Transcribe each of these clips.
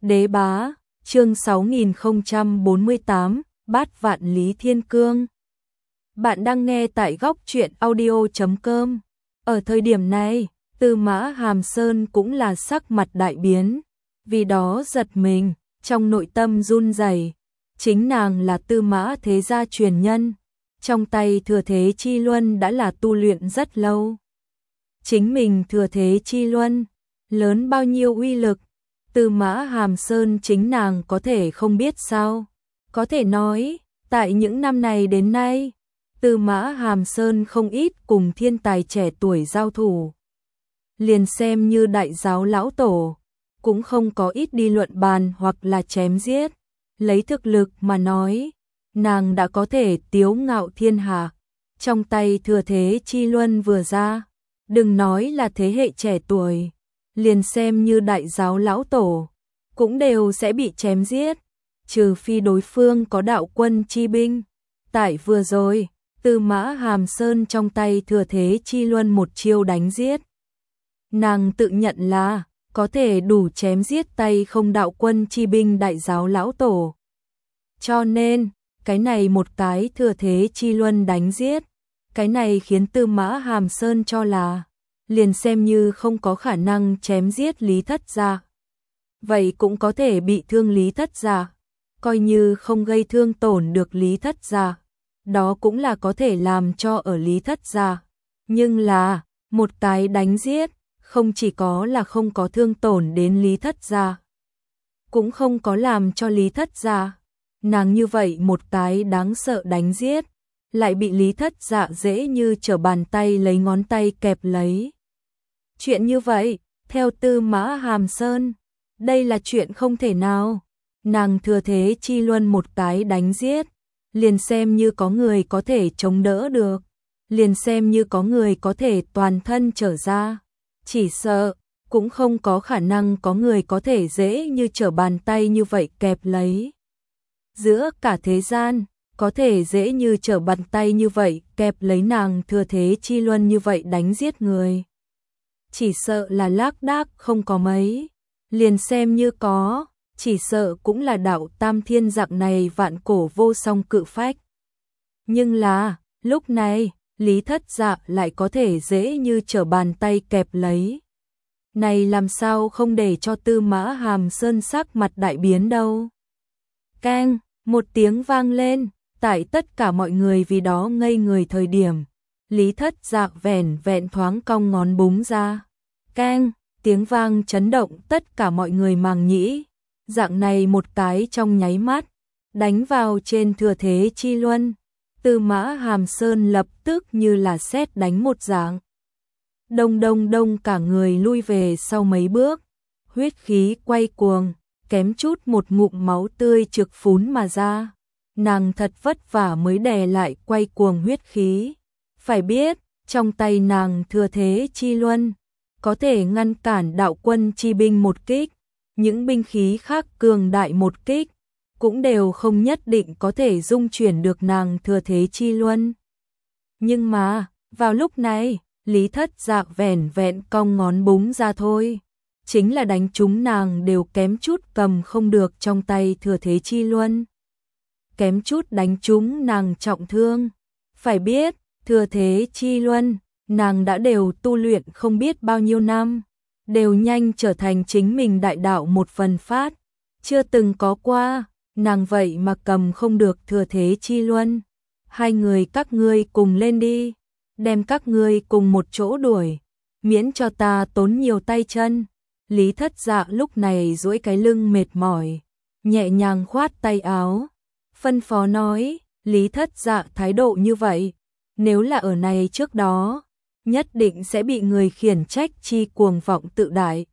Đế bá, chương 6048, Bát vạn Lý Thiên Cương. Bạn đang nghe tại góc truyện audio.com. Ở thời điểm này, Tư Mã Hàm Sơn cũng là sắc mặt đại biến, vì đó giật mình, trong nội tâm run rẩy. Chính nàng là Tư Mã thế gia truyền nhân, trong tay Thừa Thế Chi Luân đã là tu luyện rất lâu. Chính mình Thừa Thế Chi Luân, lớn bao nhiêu uy lực, Tư Mã Hàm Sơn chính nàng có thể không biết sao? Có thể nói, tại những năm này đến nay, Tư Mã Hàm Sơn không ít cùng thiên tài trẻ tuổi giao thủ. Liền xem như đại giáo lão tổ, cũng không có ít đi luận bàn hoặc là chém giết. Lấy thực lực mà nói, nàng đã có thể tiếu ngạo thiên hạ. Trong tay Thừa Thế Chi Luân vừa ra, đừng nói là thế hệ trẻ tuổi, liền xem như đại giáo lão tổ, cũng đều sẽ bị chém giết, trừ phi đối phương có đạo quân chi binh. Tại vừa rồi, Tư Mã Hàm Sơn trong tay Thừa Thế Chi Luân một chiêu đánh giết. Nàng tự nhận là có thể đủ chém giết tay không đạo quân chi binh đại giáo lão tổ. Cho nên, cái này một cái Thừa Thế Chi Luân đánh giết, cái này khiến Tư Mã Hàm Sơn cho là liền xem như không có khả năng chém giết Lý Thất Gia, vậy cũng có thể bị thương Lý Thất Gia, coi như không gây thương tổn được Lý Thất Gia, đó cũng là có thể làm cho ở Lý Thất Gia. Nhưng là, một cái đánh giết, không chỉ có là không có thương tổn đến Lý Thất Gia, cũng không có làm cho Lý Thất Gia. Nàng như vậy một cái đáng sợ đánh giết, lại bị Lý Thất Dạ dễ như trở bàn tay lấy ngón tay kẹp lấy. Chuyện như vậy, theo Tư Mã Hàm Sơn, đây là chuyện không thể nào. Nàng Thừa Thế Chi Luân một cái đánh giết, liền xem như có người có thể chống đỡ được, liền xem như có người có thể toàn thân trở ra, chỉ sợ cũng không có khả năng có người có thể dễ như trở bàn tay như vậy kẹp lấy. Giữa cả thế gian, có thể dễ như trở bàn tay như vậy kẹp lấy nàng Thừa Thế Chi Luân như vậy đánh giết người, chỉ sợ là lác đác không có mấy, liền xem như có, chỉ sợ cũng là đạo Tam Thiên dạng này vạn cổ vô song cự phách. Nhưng là, lúc này, Lý Thất Dạ lại có thể dễ như trở bàn tay kẹp lấy. Này làm sao không để cho Tư Mã Hàm Sơn sắc mặt đại biến đâu. Keng, một tiếng vang lên, tại tất cả mọi người vì đó ngây người thời điểm, Lý Thất Dạ vẻn vẹn thoáng cong ngón búng ra. Keng, tiếng vang chấn động tất cả mọi người màng nhĩ. Dạng này một cái trong nháy mắt, đánh vào trên Thừa Thế Chi Luân, Tư Mã Hàm Sơn lập tức như là sét đánh một dạng. Đông đông đông cả người lui về sau mấy bước, huyết khí quay cuồng, kém chút một ngụm máu tươi trực phún mà ra. Nàng thật vất vả mới đè lại quay cuồng huyết khí. Phải biết, trong tay nàng Thừa Thế Chi Luân, có thể ngăn cản đạo quân chi binh một kích. Những binh khí khác cường đại một kích, cũng đều không nhất định có thể dung chuyển được nàng Thừa Thế Chi Luân. Nhưng mà, vào lúc này, Lý Thất Dạ vẻn vẹn cong ngón búng ra thôi. Chính là đánh chúng nàng đều kém chút cầm không được trong tay Thừa Thế Chi Luân. Kém chút đánh chúng nàng trọng thương. Phải biết, Thừa Thế Chi Luân, nàng đã đều tu luyện không biết bao nhiêu năm, đều nhanh trở thành chính mình đại đạo một phần phát, chưa từng có qua, nàng vậy mà cầm không được Thừa Thế Chi Luân. Hai người các ngươi cùng lên đi, đem các ngươi cùng một chỗ đuổi, miễn cho ta tốn nhiều tay chân. Lý Thất Dạ lúc này duỗi cái lưng mệt mỏi, nhẹ nhàng khoát tay áo, phân phó nói. Lý Thất Dạ thái độ như vậy, nếu là ở này trước đó, nhất định sẽ bị người khiển trách chi cuồng vọng tự đại,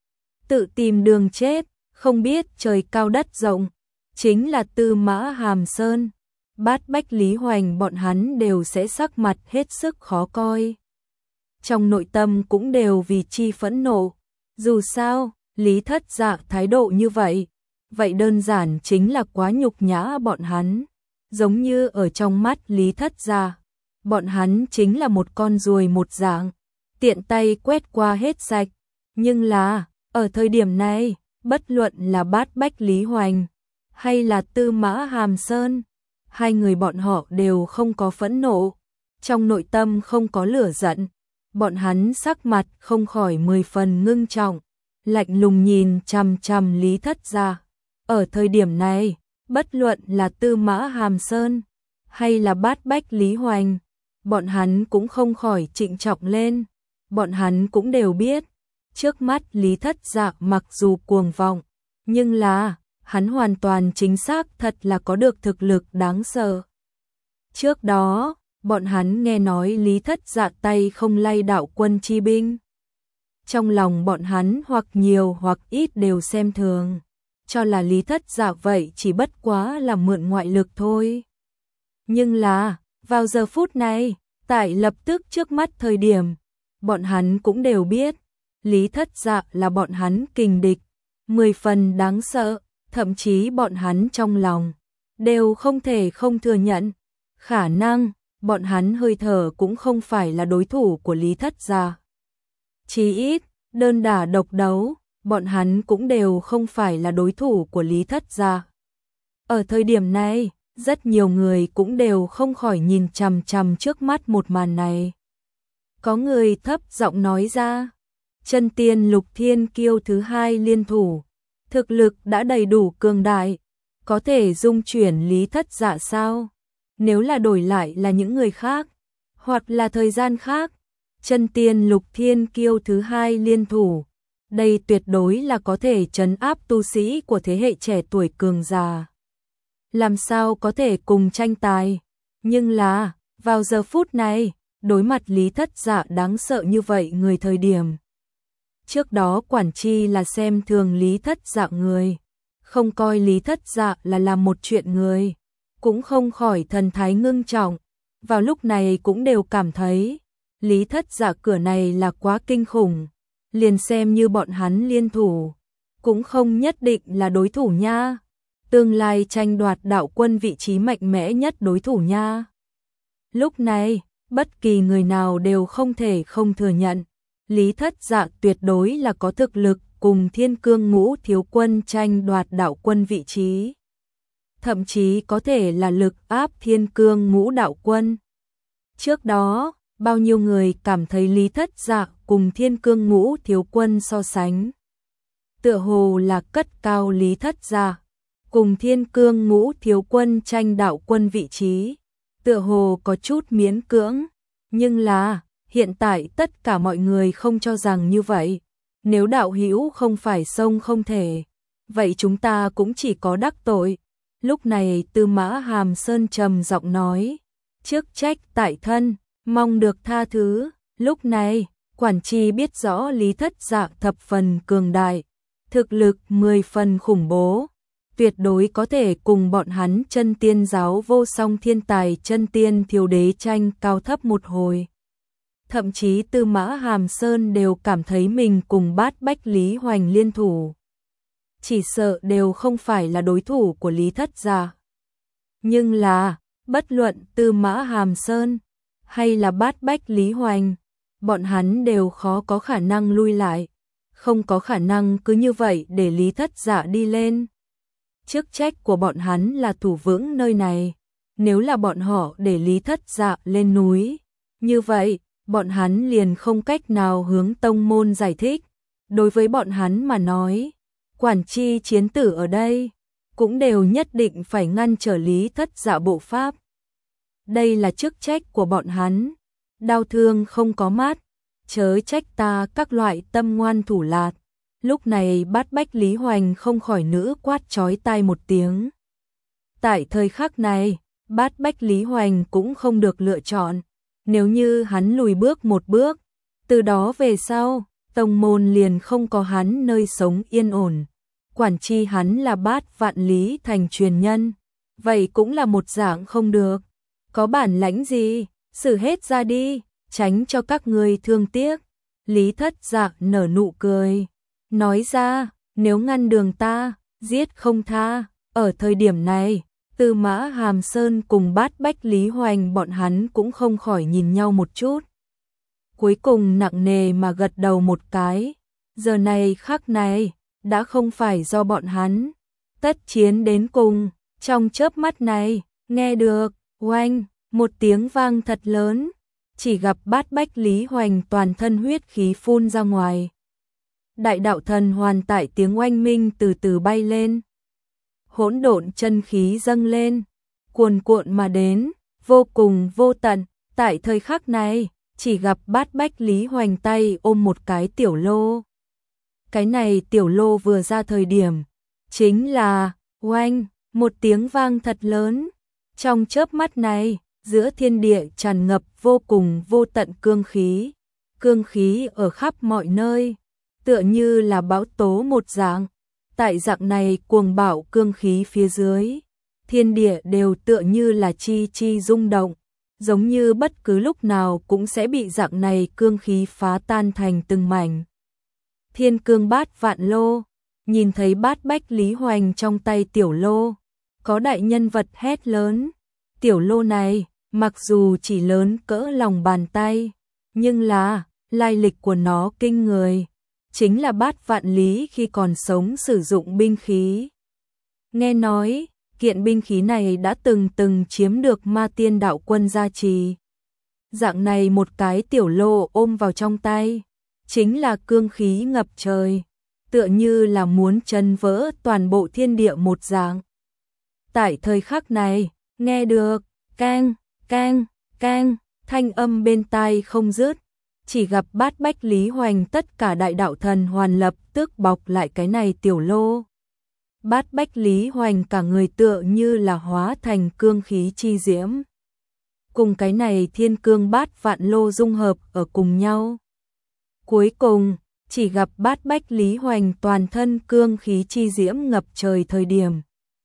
tự tìm đường chết, không biết trời cao đất rộng. Chính là Tư Mã Hàm Sơn, Bát Bách Lý Hoành bọn hắn đều sẽ sắc mặt hết sức khó coi. Trong nội tâm cũng đều vì chi phẫn nộ. Dù sao, Lý Thất Dạ thái độ như vậy, vậy đơn giản chính là quá nhục nhã bọn hắn. Giống như ở trong mắt Lý Thất Dạ, bọn hắn chính là một con ruồi một dạng, tiện tay quét qua hết sạch. Nhưng là, ở thời điểm này, bất luận là Bát Bách Lý Hoành hay là Tư Mã Hàm Sơn, hai người bọn họ đều không có phẫn nộ, trong nội tâm không có lửa giận, bọn hắn sắc mặt không khỏi 10 phần ngưng trọng, lạnh lùng nhìn chằm chằm Lý Thất Gia. Ở thời điểm này, bất luận là Tư Mã Hàm Sơn hay là Bát Bách Lý Hoành, bọn hắn cũng không khỏi trịnh trọng lên, bọn hắn cũng đều biết, trước mắt Lý Thất Dạ mặc dù cuồng vọng, nhưng là hắn hoàn toàn chính xác thật là có được thực lực đáng sợ. Trước đó, bọn hắn nghe nói Lý Thất Dạ tay không lay đạo quân chi binh. Trong lòng bọn hắn hoặc nhiều hoặc ít đều xem thường, cho là Lý Thất Dạ vậy chỉ bất quá là mượn ngoại lực thôi. Nhưng là, vào giờ phút này, tại lập tức trước mắt thời điểm, bọn hắn cũng đều biết, Lý Thất Dạ là bọn hắn kình địch, 10 phần đáng sợ, thậm chí bọn hắn trong lòng đều không thể không thừa nhận, khả năng bọn hắn hơi thở cũng không phải là đối thủ của Lý Thất Gia. Chí ít, đơn đả độc đấu, bọn hắn cũng đều không phải là đối thủ của Lý Thất Gia. Ở thời điểm này, rất nhiều người cũng đều không khỏi nhìn chằm chằm trước mắt một màn này. Có người thấp giọng nói ra, Chân Tiên Lục Thiên Kiêu thứ hai liên thủ, thực lực đã đầy đủ cường đại, có thể dung chuyển Lý Thất Dạ sao? Nếu là đổi lại là những người khác, hoặc là thời gian khác, Chân Tiên Lục Thiên Kiêu thứ hai liên thủ, đây tuyệt đối là có thể trấn áp tu sĩ của thế hệ trẻ tuổi cường già. Làm sao có thể cùng tranh tài? Nhưng là, vào giờ phút này, đối mặt Lý Thất Dạ đáng sợ như vậy người thời điểm. Trước đó quản chi là xem thường Lý Thất Dạ người, không coi Lý Thất Dạ là làm một chuyện người, cũng không khỏi thần thái ngưng trọng, vào lúc này cũng đều cảm thấy, Lý Thất Dạ cửa này là quá kinh khủng, liền xem như bọn hắn liên thủ, cũng không nhất định là đối thủ nha, tương lai tranh đoạt đạo quân vị trí mạnh mẽ nhất đối thủ nha. Lúc này, bất kỳ người nào đều không thể không thừa nhận, Lý Thất Dạ tuyệt đối là có thực lực cùng Thiên Cương Ngũ Thiếu Quân tranh đoạt đạo quân vị trí. Thậm chí có thể là lực áp Thiên Cương Ngũ đạo quân. Trước đó, bao nhiêu người cảm thấy Lý Thất Dạ cùng Thiên Cương Ngũ Thiếu Quân so sánh. Tựa hồ là cất cao Lý Thất Dạ, cùng Thiên Cương Ngũ Thiếu Quân tranh đạo quân vị trí. Tựa hồ có chút miễn cưỡng, nhưng là, hiện tại tất cả mọi người không cho rằng như vậy. Nếu đạo hữu không phải xông không thể, vậy chúng ta cũng chỉ có đắc tội. Lúc này Tư Mã Hàm Sơn trầm giọng nói, trước trách tại thân, mong được tha thứ. Lúc này, quản chi biết rõ Lý Thất Dạ thập phần cường đại, thực lực 10 phần khủng bố, tuyệt đối có thể cùng bọn hắn Chân Tiên giáo vô song thiên tài Chân Tiên thiếu đế tranh cao thấp một hồi. Thậm chí Tư Mã Hàm Sơn đều cảm thấy mình cùng Bát Bách Lý Hoành liên thủ, chỉ sợ đều không phải là đối thủ của Lý Thất Gia. Nhưng là, bất luận Tư Mã Hàm Sơn hay là Bát Bách Lý Hoành, bọn hắn đều khó có khả năng lui lại, không có khả năng cứ như vậy để Lý Thất Dạ đi lên. Chức trách của bọn hắn là thủ vững nơi này, nếu là bọn họ để Lý Thất Dạ lên núi, như vậy, bọn hắn liền không cách nào hướng tông môn giải thích. Đối với bọn hắn mà nói, quản chi chiến tử ở đây, cũng đều nhất định phải ngăn trở Lý Thất Dạ bộ pháp. Đây là chức trách của bọn hắn, đau thương không có mắt, chớ trách ta các loại tâm ngoan thủ lạt. Lúc này Bát Bách Lý Hoành không khỏi nữ quát chói tai một tiếng. Tại thời khắc này, Bát Bách Lý Hoành cũng không được lựa chọn. Nếu như hắn lùi bước một bước, từ đó về sau, tông môn liền không có hắn nơi sống yên ổn. Quản chi hắn là Bát Vạn Lý Thành truyền nhân, vậy cũng là một dạng không được. Có bản lãnh gì, xử hết ra đi, tránh cho các người thương tiếc. Lý Thất Dạ nở nụ cười, nói ra, nếu ngăn đường ta, giết không tha. Ở thời điểm này, Tư Mã Hàm Sơn cùng Bát Bách Lý Hoành bọn hắn cũng không khỏi nhìn nhau một chút. Cuối cùng nặng nề mà gật đầu một cái. Giờ này khắc này, đã không phải do bọn hắn. Tất chiến đến cùng, trong chớp mắt này, nghe được, oanh, một tiếng vang thật lớn, chỉ gặp Bát Bách Lý Hoành toàn thân huyết khí phun ra ngoài. Đại đạo thần hoàn tại tiếng oanh minh từ từ bay lên. Hỗn độn chân khí dâng lên, cuồn cuộn mà đến, vô cùng vô tận. Tại thời khắc này, chỉ gặp Bát Bách Lý Hoành tay ôm một cái tiểu lô. Cái này tiểu lô vừa ra thời điểm, chính là, oanh, một tiếng vang thật lớn. Trong chớp mắt này, giữa thiên địa tràn ngập vô cùng vô tận cương khí ở khắp mọi nơi, tựa như là bão tố một dạng. Tại dạng này cuồng bạo cương khí phía dưới, thiên địa đều tựa như là chi chi rung động, giống như bất cứ lúc nào cũng sẽ bị dạng này cương khí phá tan thành từng mảnh. Thiên cương bát vạn lô, nhìn thấy Bát Bách Lý Hoành trong tay tiểu lô, có đại nhân vật hét lớn. Tiểu lô này, mặc dù chỉ lớn cỡ lòng bàn tay, nhưng là, lai lịch của nó kinh người, chính là Bát Vạn Lý khi còn sống sử dụng binh khí. Nghe nói, kiện binh khí này đã từng chiếm được Ma Tiên Đạo Quân gia trì. Dạng này một cái tiểu lô ôm vào trong tay, chính là cương khí ngập trời, tựa như là muốn chấn vỡ toàn bộ thiên địa một dạng. Tại thời khắc này, nghe được, keng, keng, keng, thanh âm bên tai không dứt, chỉ gặp Bát Bách Lý Hoành tất cả đại đạo thần hoàn lập tức bọc lại cái này tiểu lô. Bát Bách Lý Hoành cả người tựa như là hóa thành cương khí chi diễm. Cùng cái này thiên cương bát vạn lô dung hợp ở cùng nhau. Cuối cùng, chỉ gặp Bát Bách Lý Hoành toàn thân cương khí chi diễm ngập trời thời điểm.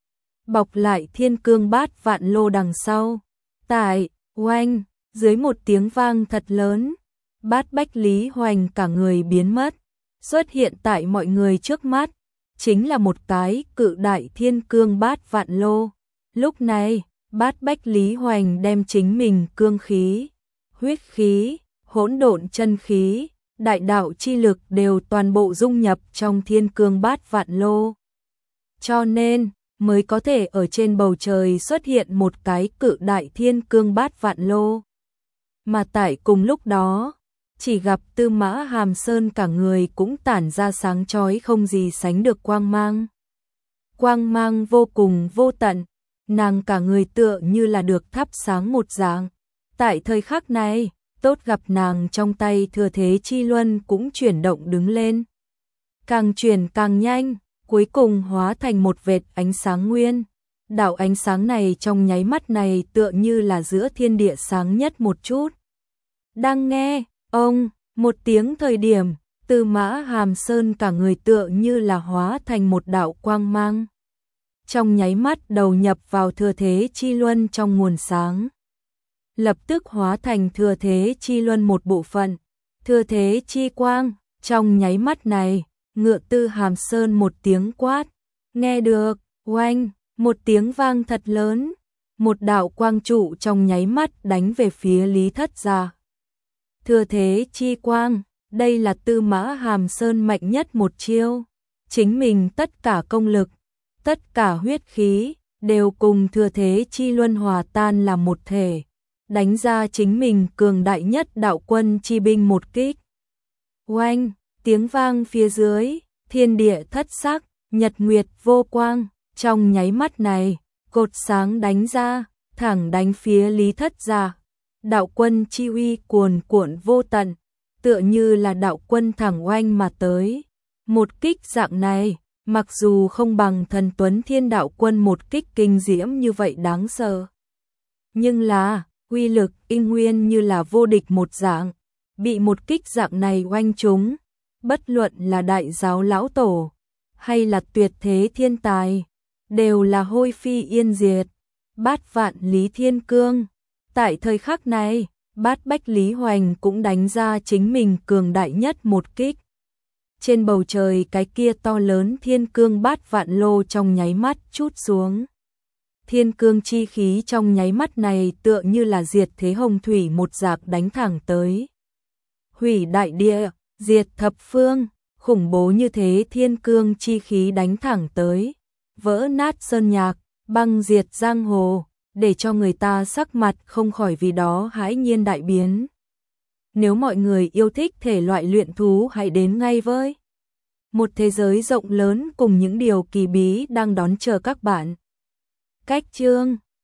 Bọc lại thiên cương bát vạn lô đằng sau. Tại, oanh, dưới một tiếng vang thật lớn, Bát Bách Lý Hoành cả người biến mất, xuất hiện tại mọi người trước mắt, chính là một cái cự đại thiên cương bát vạn lô. Lúc này, Bát Bách Lý Hoành đem chính mình cương khí, huyết khí, hỗn độn chân khí, đại đạo chi lực đều toàn bộ dung nhập trong thiên cương bát vạn lô. Cho nên, mới có thể ở trên bầu trời xuất hiện một cái cự đại thiên cương bát vạn lô. Mà tại cùng lúc đó, chỉ gặp Tư Mã Hàm Sơn cả người cũng tản ra sáng chói không gì sánh được quang mang. Quang mang vô cùng vô tận, nàng cả người tựa như là được thắp sáng một dạng. Tại thời khắc này, tốt gặp nàng trong tay Thừa Thế Chi Luân cũng chuyển động đứng lên. Càng chuyển càng nhanh, cuối cùng hóa thành một vệt ánh sáng nguyên. Đạo ánh sáng này trong nháy mắt này tựa như là giữa thiên địa sáng nhất một chút. Đang nghe, ông, một tiếng thời điểm, Tư Mã Hàm Sơn cả người tựa như là hóa thành một đạo quang mang. Trong nháy mắt đầu nhập vào Thừa Thế Chi Luân trong nguồn sáng. Lập tức hóa thành Thừa Thế Chi Luân một bộ phận. Thừa Thế Chi Quang, trong nháy mắt này, ngựa Tư Hàm Sơn một tiếng quát. Nghe được, oanh, một tiếng vang thật lớn. Một đạo quang trụ trong nháy mắt đánh về phía Lý Thất gia. Thừa Thế Chi Quang, đây là Tư Mã Hàm Sơn mạnh nhất một chiêu. Chính mình tất cả công lực, tất cả huyết khí, đều cùng Thừa Thế Chi Luân hòa tan làm một thể. Đánh ra chính mình cường đại nhất đạo quân chi binh một kích. Oanh, tiếng vang phía dưới, thiên địa thất sắc, nhật nguyệt vô quang. Trong nháy mắt này, cột sáng đánh ra, thẳng đánh phía Lý Thất gia. Đạo quân chi uy cuồn cuộn vô tận, tựa như là đạo quân thẳng oanh mà tới. Một kích dạng này, mặc dù không bằng Thần Tuấn Thiên đạo quân một kích kinh diễm như vậy đáng sợ, nhưng là uy lực in nguyên như là vô địch một dạng. Bị một kích dạng này oanh trúng, bất luận là đại giáo lão tổ hay là tuyệt thế thiên tài, đều là hôi phi yên diệt. Bát Vạn Lý Thiên Cương. Tại thời khắc này, Bát Bách Lý Hoành cũng đánh ra chính mình cường đại nhất một kích. Trên bầu trời cái kia to lớn thiên cương bát vạn lô trong nháy mắt trút xuống. Thiên cương chi khí trong nháy mắt này tựa như là diệt thế hồng thủy một dạng đánh thẳng tới. Hủy đại địa, diệt thập phương, khủng bố như thế, thiên cương chi khí đánh thẳng tới, vỡ nát sơn nhạc, băng diệt giang hồ, để cho người ta sắc mặt không khỏi vì đó hãi nhiên đại biến. Nếu mọi người yêu thích thể loại luyện thú, hãy đến ngay với một thế giới rộng lớn cùng những điều kỳ bí đang đón chờ các bạn. Cách chương